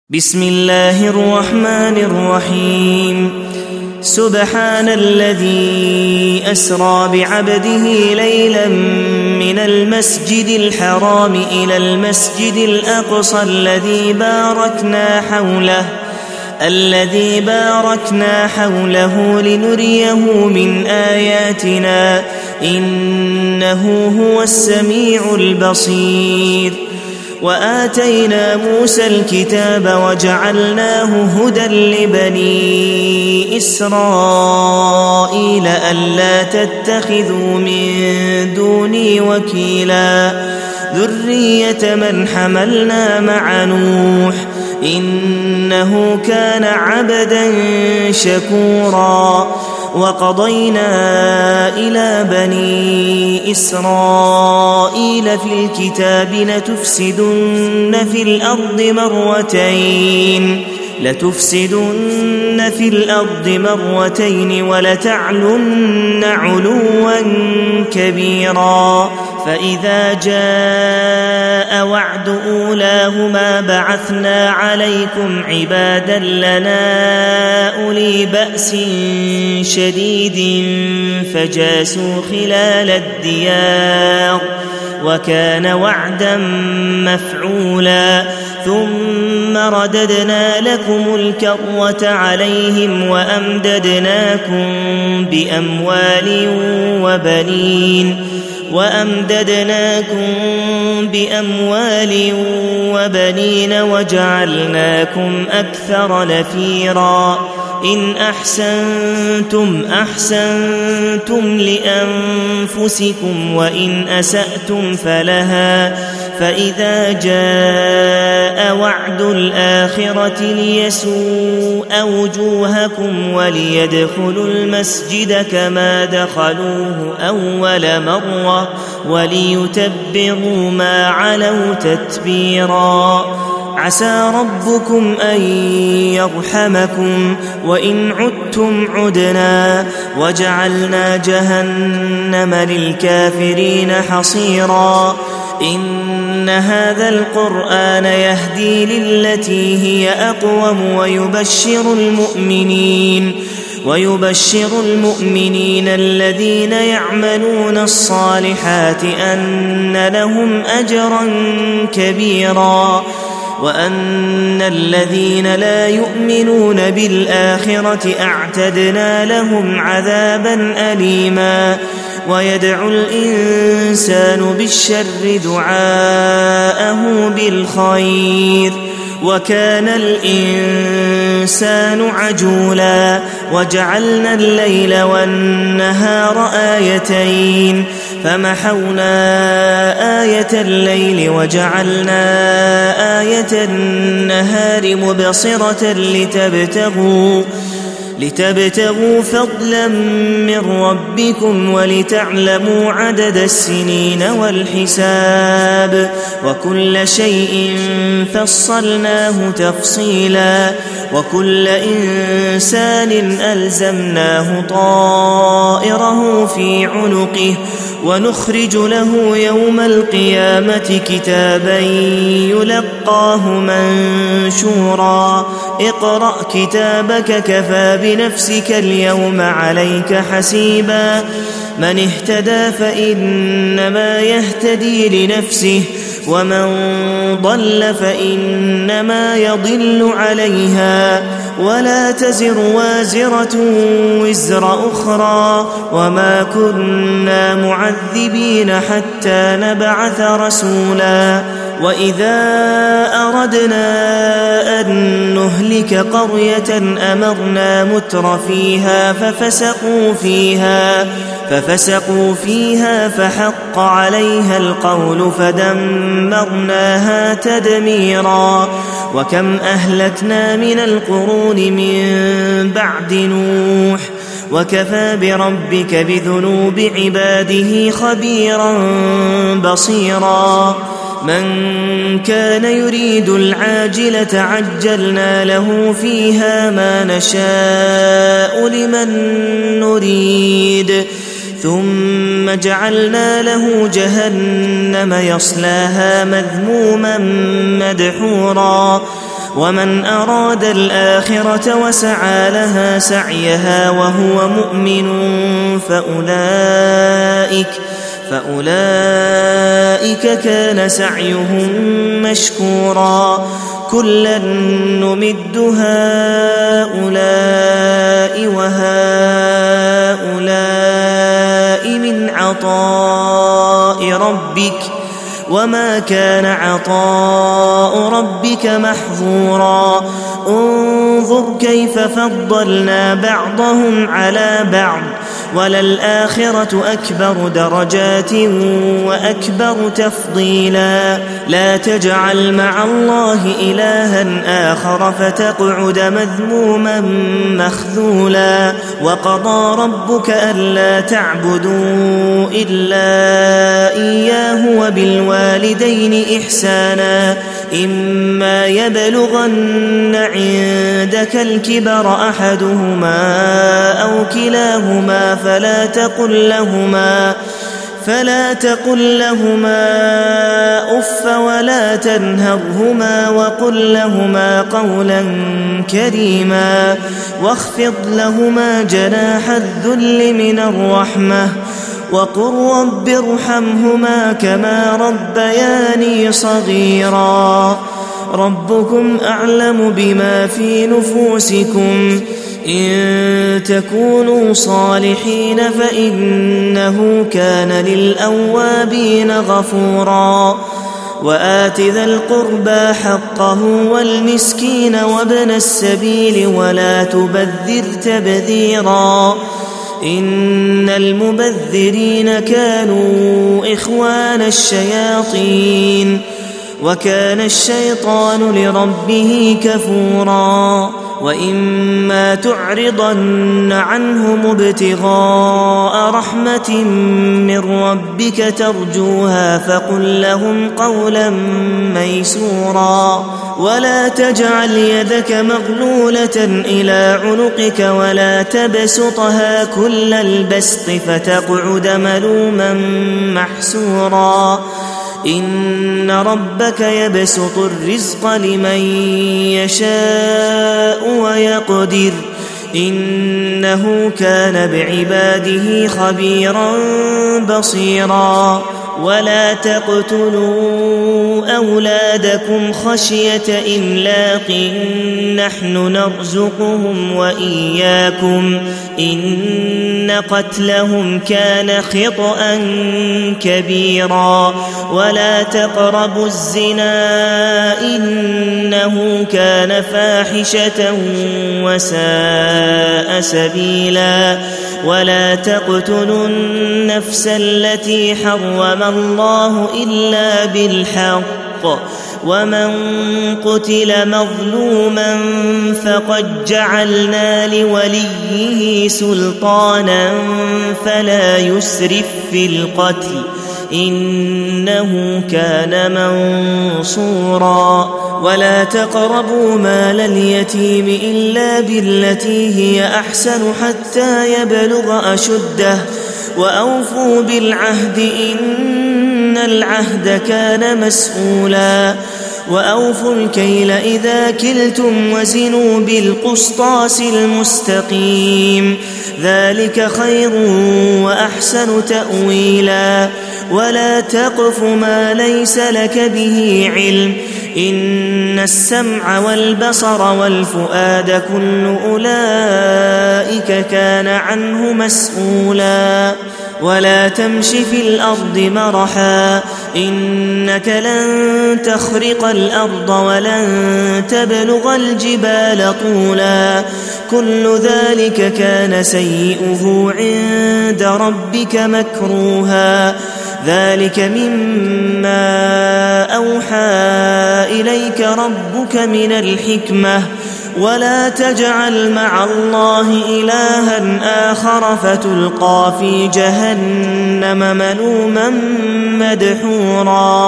بسم الله الرحمن الرحيم. سبحان الذي أسرى بعبده ليلا من المسجد الحرام إلى المسجد الأقصى الذي باركنا حوله لنريه من آياتنا إنه هو السميع البصير. وآتينا موسى الكتاب وجعلناه هدى لبني إسرائيل ألا تتخذوا من دوني وكيلا ذرية من حملنا مع نوح إنه كان عبدا شكورا. وقضينا إلى بني إسرائيل في الكتاب لتفسدن في الأرض مرتين ولتعلن علوا كبيرا. فإذا جاء وعد أولاهما بعثنا عليكم عبادا لنا أولي بأس شديد فجاسوا خلال الديار وكان وعدا مفعولا. ثم رددنا لكم الكرة عليهم وأمددناكم بأموال وبنين وجعلناكم أكثر نفيرا. إن أحسنتم لأنفسكم وإن أسأتم فلها. فإذا جاء وعد الآخرة ليسوء وجوهكم وليدخلوا المسجد كما دخلوه أول مرة وليتبروا ما علوا تتبيرا. عسى ربكم أن يرحمكم وإن عدتم عدنا وجعلنا جهنم للكافرين حصيرا. إن هذا القرآن يهدي للتي هي أقوم ويبشر المؤمنين الذين يعملون الصالحات أن لهم أجرا كبيرا وأن الذين لا يؤمنون بالآخرة أعتدنا لهم عذابا أليما. ويدعو الإنسان بالشر دعاءه بالخير وكان الإنسان عجولا. وجعلنا الليل والنهار آيتين فمحونا آية الليل وجعلنا آية النهار مبصرة لتبتغوا فضلا من ربكم ولتعلموا عدد السنين والحساب وكل شيء فصلناه تفصيلا. وكل إنسان ألزمناه طائره في عنقه ونخرج له يوم القيامة كتابا يلقاه منشورا. اقرأ كتابك كفى بنفسك اليوم عليك حسيبا. من اهتدى فإنما يهتدي لنفسه ومن ضل فإنما يضل عليها ولا تزر وازرة وزر أخرى وما كنا معذبين حتى نبعث رسولا. وإذا أردنا أن نهلك قرية أمرنا متر فيها ففسقوا فيها فحق عليها القول فدمرناها تدميرا. وكم أهلكنا من القرون من بعد نوح وكفى بربك بذنوب عباده خبيرا بصيرا. من كان يريد العاجلة عجلنا له فيها ما نشاء لمن نريد ثم جعلنا له جهنم يصلاها مذموما مدحورا ومن أراد الآخرة وسعى لها سعيها وهو مؤمن فأولئك كان سعيهم مشكورا كلا نمد هؤلاء وهؤلاء من عطاء ربك وما كان عطاء ربك محظورا انظر كيف فضلنا بعضهم على بعض وللآخرة أكبر درجات وأكبر تفضيلا لا تجعل مع الله إلها آخر فتقعد مذموما مخذولا وقضى ربك ألا تعبدوا إلا إياه وبالوالدين إحسانا إما يبلغن عندك الكبر أحدهما أو كلاهما فلا تقل لهما أف ولا تنهرهما وقل لهما قولا كريما واخفض لهما جناح الذل من الرحمة وقل رب ارحمهما كما ربياني صغيرا ربكم أعلم بما في نفوسكم إن تكونوا صالحين فإنه كان للأوابين غفورا وآت ذا القربى حقه والمسكين وابن السبيل ولا تبذر تبذيرا إن المبذرين كانوا إخوان الشياطين وكان الشيطان لربه كفورا وإما تعرضن عنهم ابتغاء رحمة من ربك ترجوها فقل لهم قولا ميسورا ولا تجعل يدك مغلولة إلى عنقك ولا تبسطها كل البسط فتقعد ملوما محسورا إن ربك يبسط الرزق لمن يشاء ويقدر إنه كان بعباده خبيرا بصيرا ولا تقتلوا أولادكم خشية إملاق نحن نرزقهم وإياكم إن قتلهم كان خطأ كبيرا ولا تقربوا الزنا إنه كان فاحشة وساء سبيلا ولا تقتلوا النفس التي حرم الله إلا بالحق ومن قتل مظلوما فقد جعلنا لوليه سلطانا فلا يسرف في القتل إنه كان منصورا ولا تقربوا مال اليتيم إلا بالتي هي أحسن حتى يبلغ أشده وأوفوا بالعهد إن العهد كان مسؤولا وأوفوا الكيل إذا كلتم وزنوا بالقسطاس المستقيم ذلك خير وأحسن تأويلا ولا تقف ما ليس لك به علم إن السمع والبصر والفؤاد كل أولئك كان عنه مسؤولا ولا تمش في الأرض مرحا إنك لن تخرق الأرض ولن تبلغ الجبال طولا كل ذلك كان سيئه عند ربك مكروها ذلك مما أوحى إليك ربك من الحكمة ولا تجعل مع الله إلها آخر فتلقى في جهنم ملوما مدحورا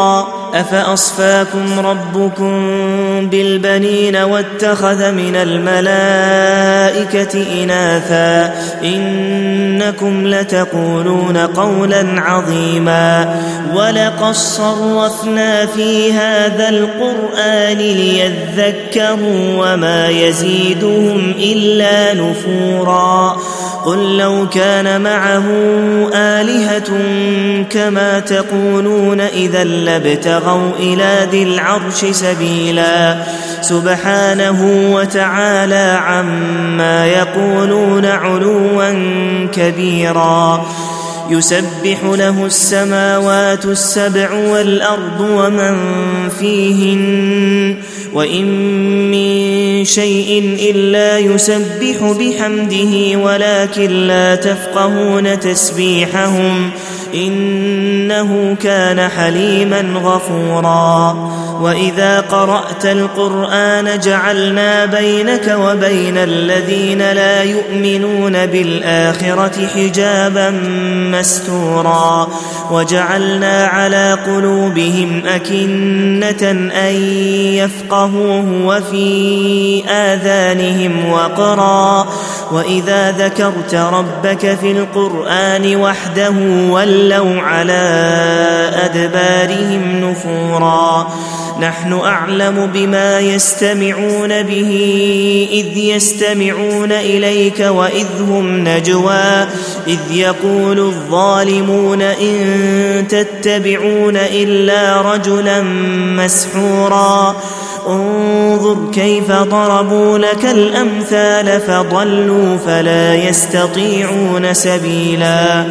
أفأصفاكم ربكم بالبنين واتخذ من الملائكة إناثا إنكم لتقولون قولا عظيما ولقد صرفنا في هذا القرآن ليذكروا وما يزيدهم إلا نفورا قل لو كان معه آلهة كما تقولون إذا لابتغوا إلى ذي العرش سبيلا سبحانه وتعالى عما يقولون علوا كبيرا يسبح له السماوات السبع والأرض ومن فيهن وإن من شيء إلا يسبح بحمده ولكن لا تفقهون تسبيحهم إنه كان حليما غفورا وإذا قرأت القرآن جعلنا بينك وبين الذين لا يؤمنون بالآخرة حجابا مستورا وجعلنا على قلوبهم أكنة أن يفقهوه وفي آذانهم وقرا وإذا ذكرت ربك في القرآن وحده ولوا على أدبارهم نفورا نحن أعلم بما يستمعون به إذ يستمعون إليك وإذ هم نجوى إذ يقول الظالمون إن تتبعون إلا رجلا مسحورا انظر كيف ضربوا لك الأمثال فضلوا فلا يستطيعون سبيلا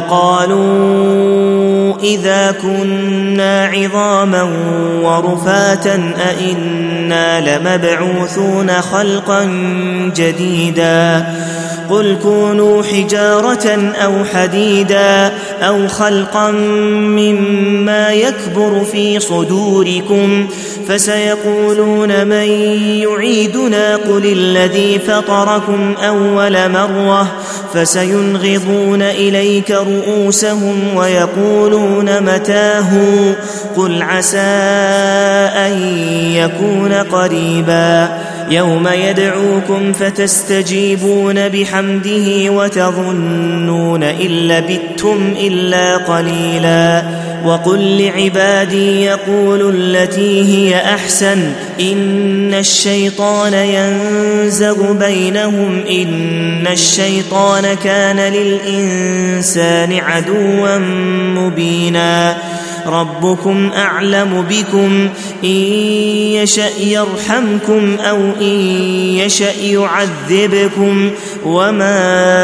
وقالوا إذا كنا عظاما ورفاتا أئنا لمبعوثون خلقا جديدا قل كونوا حجارة أو حديدا أو خلقا مما يكبر في صدوركم فسيقولون من يعيدنا قل الذي فطركم أول مرة فسينغضون إليك رؤوسهم ويقولون متاه قل عسى أن يكون قريبا يوم يدعوكم فتستجيبون بحمده وتظنون إن لبثتم إلا قليلا وقل لعبادي يقولوا التي هي أحسن إن الشيطان ينزغ بينهم إن الشيطان كان للإنسان عدوا مبينا ربكم أعلم بكم إن يشأ يرحمكم أو إن يشأ يعذبكم وما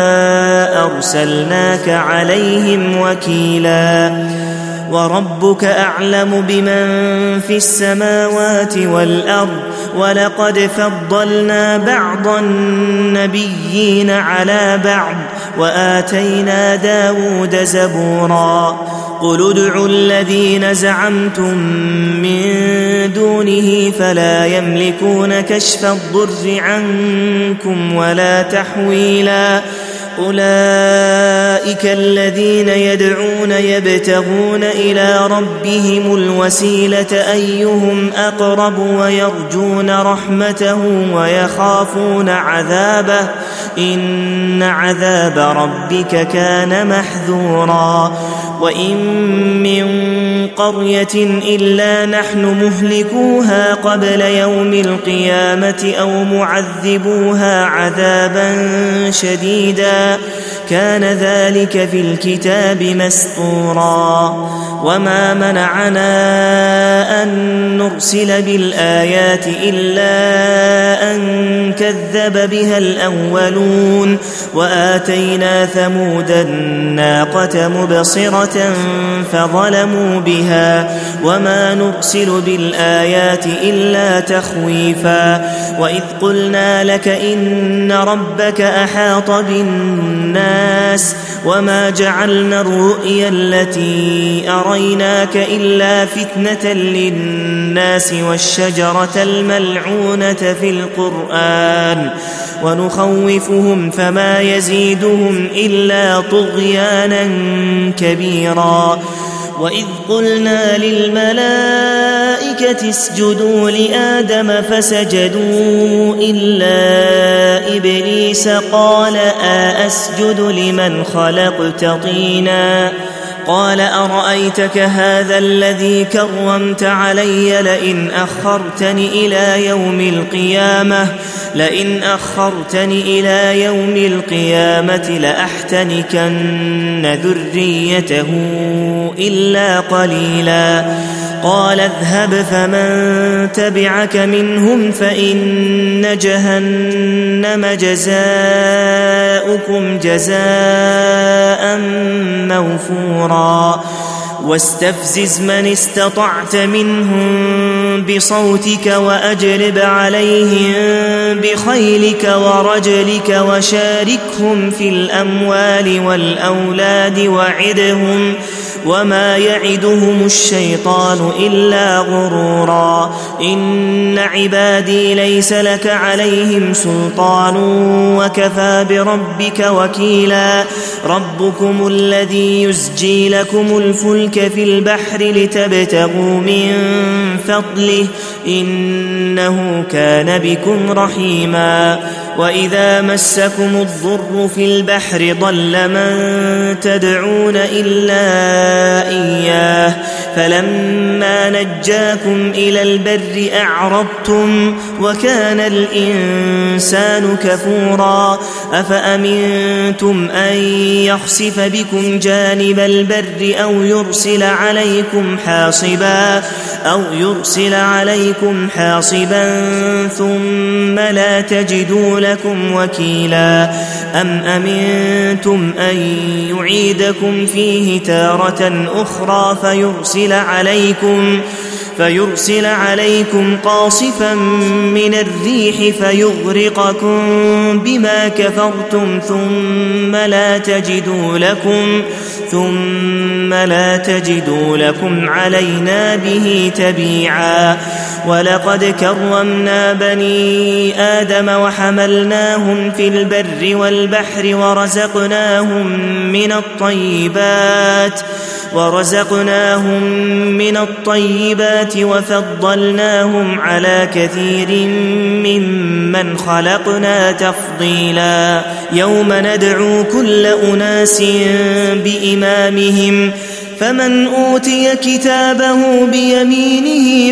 أرسلناك عليهم وكيلا وربك أعلم بمن في السماوات والأرض ولقد فضلنا بعض النبيين على بعض وآتينا داود زبورا قل ادعوا الذين زعمتم من دونه فلا يملكون كشف الضر عنكم ولا تحويلا أولئك الذين يدعون يبتغون إلى ربهم الوسيلة أيهم أقرب ويرجون رحمته ويخافون عذابه إن عذاب ربك كان محذورا وإن من قرية إلا نحن مهلكوها قبل يوم القيامة أو معذبوها عذابا شديدا كان ذلك في الكتاب مسطورا وما منعنا أن نرسل بالآيات إلا أن كذب بها الأولون وآتينا ثمود الناقة مبصرة فظلموا بها وما نرسل بالآيات إلا تخويفا وإذ قلنا لك إن ربك أحاط بالناس وما جعلنا الرؤيا التي أريناك إلا فتنة للناس والشجرة الملعونة في القرآن ونخوفهم فما يزيدهم إلا طغيانا كبيرا وإذ قلنا للملائكة اسجدوا لآدم فسجدوا إلا إبليس قال أسجد لمن خلقت طينا قال أرأيتك هذا الذي كرمت علي لئن أخرتني إلى يوم القيامة لأحتنكن ذريته إلا قليلا قال اذهب فمن تبعك منهم فإن جهنم جزاؤكم جزاء موفورا واستفزز من استطعت منهم بصوتك وأجلب عليهم بخيلك ورجلك وشاركهم في الأموال والأولاد وعدهم وما يعدهم الشيطان إلا غرورا إن عبادي ليس لك عليهم سلطان وكفى بربك وكيلا ربكم الذي يزجي لكم الفلك في البحر لتبتغوا من فضله إنه كان بكم رحيما وإذا مسكم الضر في البحر ضل من تدعون إلا إياه فلما نجاكم إلى البر أعرضتم وكان الإنسان كفورا أفأمنتم أن يخسف بكم جانب البر أو يرسل عليكم حاصبا ثم لا تجدوا لكم وكيلا أم أمنتم أن يعيدكم فيه تارة أخرى فيرسل عليكم قاصفا من الريح فيغرقكم بما كفرتم ثم لا تجدوا لكم علينا به تبيعا ولقد كرمنا بني آدم وحملناهم في البر والبحر ورزقناهم من الطيبات وفضلناهم على كثير ممن خلقنا تفضيلا يوم ندعو كل أناس بإمامهم فمن أوتي كتابه بيمينه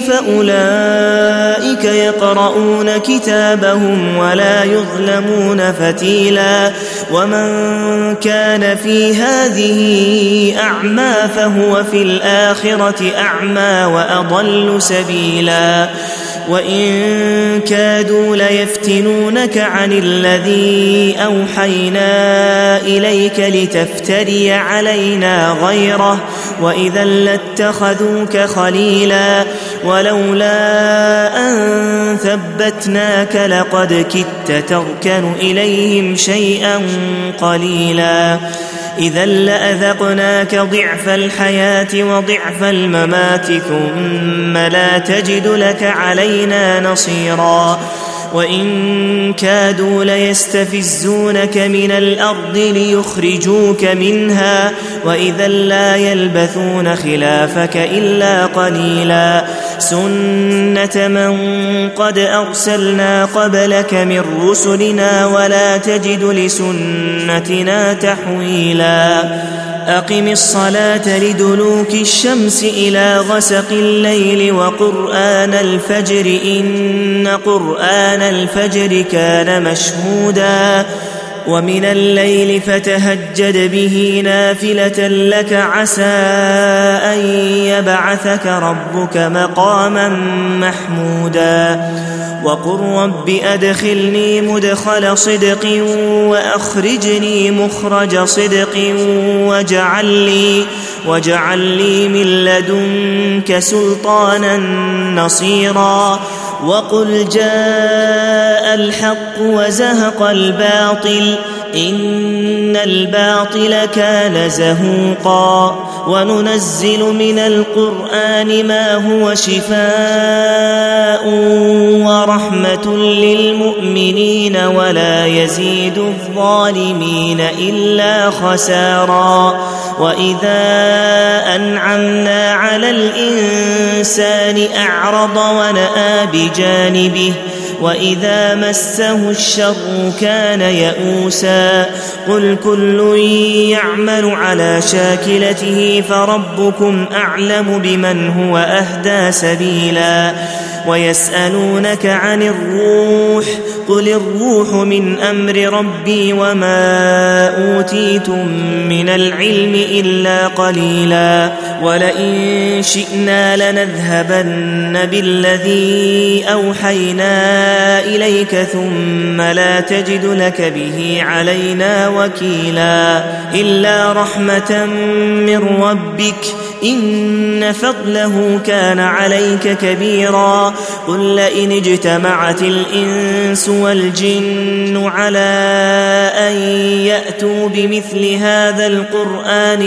فأولئك يقرؤون كتابهم ولا يظلمون فتيلا ومن كان في هذه أعمى فهو في الآخرة أعمى وأضل سبيلا وإن كادوا ليفتنونك عن الذي أوحينا إليك لتفتري علينا غيره وإذا لاتخذوك خليلا ولولا أن ثبتناك لقد كدت تركن إليهم شيئا قليلا إذا لأذقناك ضعف الحياة وضعف الممات ثم لا تجد لك علينا نصيرا وإن كادوا ليستفزونك من الأرض ليخرجوك منها وإذا لا يلبثون خلافك إلا قليلا سنة من قد أرسلنا قبلك من رسلنا ولا تجد لسنتنا تحويلا أقم الصلاة لدلوك الشمس إلى غسق الليل وقرآن الفجر إن قرآن الفجر كان مشهودا ومن الليل فتهجد به نافلة لك عسى أن يبعثك ربك مقاما محمودا وقل رب أدخلني مدخل صدق وأخرجني مخرج صدق واجعل لي من لدنك سلطانا نصيرا وقل جاء الحق وزهق الباطل إن الباطل كان زهوقا وننزل من القرآن ما هو شفاء ورحمة للمؤمنين ولا يزيد الظالمين إلا خسارا وإذا أنعمنا على الإنسان أعرض ونأى بجانبه وإذا مسه الشر كان يئوسا قل كل يعمل على شاكلته فربكم أعلم بمن هو أهدى سبيلا ويسألونك عن الروح قل الروح من أمر ربي وما أوتيتم من العلم إلا قليلا ولئن شئنا لنذهبن بالذي أوحينا إليك ثم لا تجد لك به علينا وكيلا إلا رحمة من ربك إن فضله كان عليك كبيرا قل لئن اجتمعت الإنس والجن على أن يأتوا بمثل هذا القرآن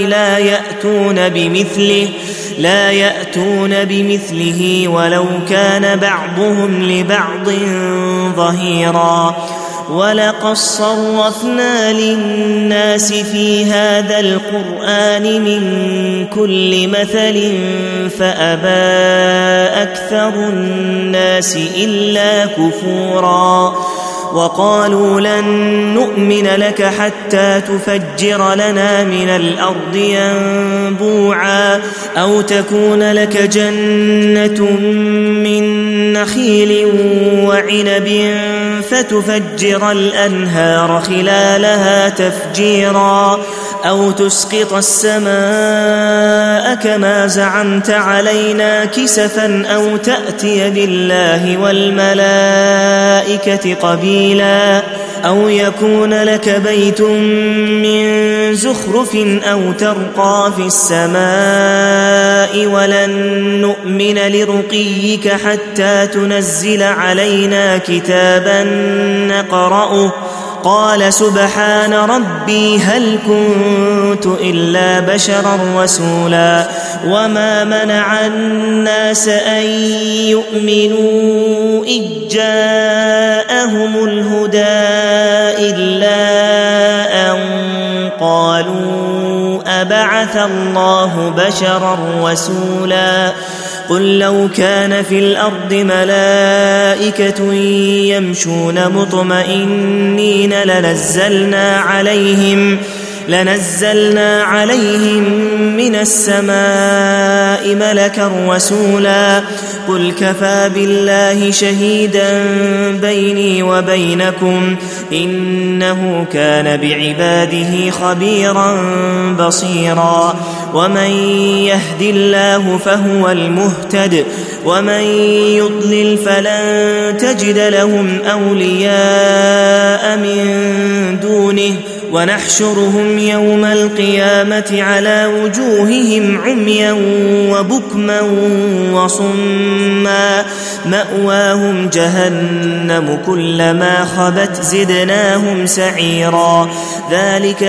لا يأتون بمثله ولو كان بعضهم لبعض ظهيرا ولقد صرفنا للناس في هذا القرآن من كل مثل فأبى أكثر الناس إلا كفورا وقالوا لن نؤمن لك حتى تفجر لنا من الأرض ينبوعا أو تكون لك جنة من نخيل وعنب فتفجر الأنهار خلالها تفجيرا أو تسقط السماء كما زعمت علينا كسفا أو تأتي بالله والملائكة قبيلا أو يكون لك بيت من زخرف أو ترقى في السماء ولن نؤمن لرقيك حتى تنزل علينا كتابا نقرأه قال سبحان ربي هل كنت إلا بشرا رسولا وما منع الناس أن يؤمنوا إذ جاءهم الهدى إلا أن قالوا أبعث الله بشرا رسولا قل لو كان في الأرض ملائكة يمشون مطمئنين لنزلنا عليهم من السماء ملكا رسولا قل كفى بالله شهيدا بيني وبينكم إنه كان بعباده خبيرا بصيرا ومن يهد الله فهو المهتد ومن يضلل فلن تجد لهم أولياء من دونه ونحشرهم يوم القيامة على وجوههم عميا وبكما وصما مأواهم جهنم كلما خبت زدناهم سعيرا ذلك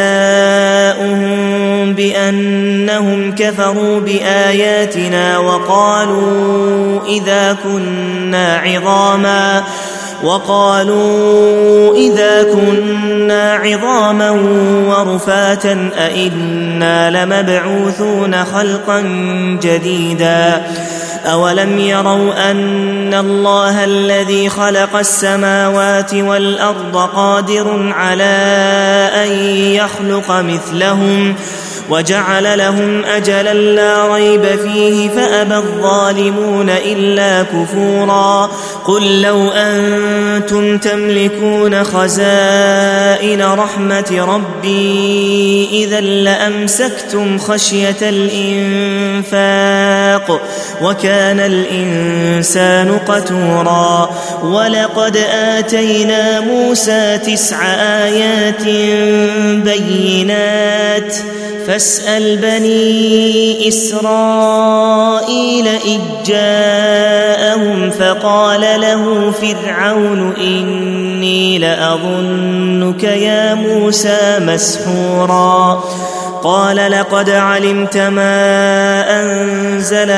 جزاؤهم بأنهم كفروا بآياتنا وقالوا إذا كنا عظاما ورفاتا أئنا لمبعوثون خلقا جديدا أولم يروا أن الله الذي خلق السماوات والأرض قادر على أن يخلق مثلهم وجعل لهم أجلا لا ريب فيه فأبى الظالمون إلا كفورا قل لو أنتم تملكون خزائن رحمة ربي إذا لأمسكتم خشية الإنفاق وكان الإنسان قتورا ولقد آتينا موسى 9 آيات بينات فاسأل بني إسرائيل إذ جاءهم فقال له فرعون إني لأظنك يا موسى مسحورا قال لقد علمت ما أنزل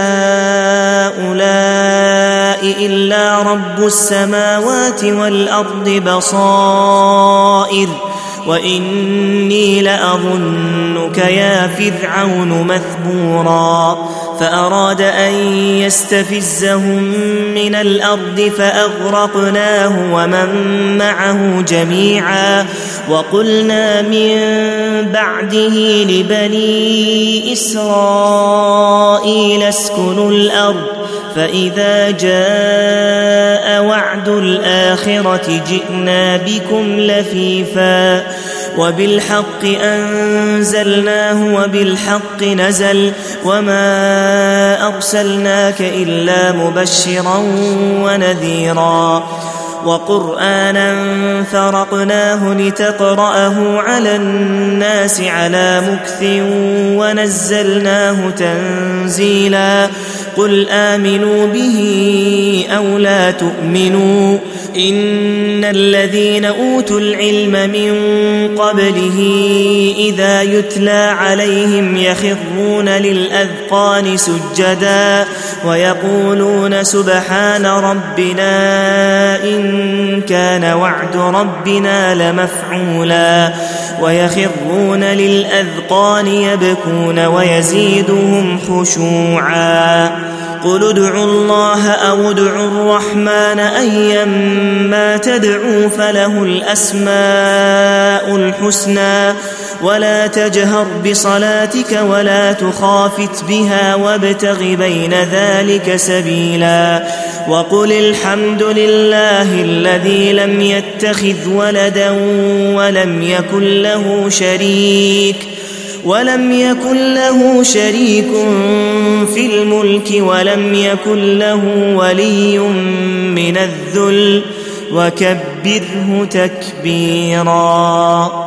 هؤلاء إلا رب السماوات والأرض بصائر وإني لأظنك يا فرعون مثبورا فأراد أن يستفزهم من الأرض فأغرقناه ومن معه جميعا وقلنا من بعده لبني إسرائيل اسكنوا الأرض فإذا جاء وعد الآخرة جئنا بكم لفيفا وبالحق أنزلناه وبالحق نزل وما أرسلناك إلا مبشرا ونذيرا وقرآنا فرقناه لتقرأه على الناس على مكث ونزلناه تنزيلا قل آمنوا به أو لا تؤمنوا إن الذين أوتوا العلم من قبله إذا يتلى عليهم يخرون للأذقان سجدا ويقولون سبحان ربنا إن كان وعد ربنا لمفعولا ويخرون للأذقان يبكون ويزيدهم خشوعا قل ادعوا الله أو ادعوا الرحمن أيما تدعوا فله الأسماء الحسنى ولا تجهر بصلاتك ولا تخافت بها وابتغ بين ذلك سبيلا وقل الحمد لله الذي لم يتخذ ولدا ولم يكن له شريك في الملك ولم يكن له ولي من الذل وكبره تكبيرا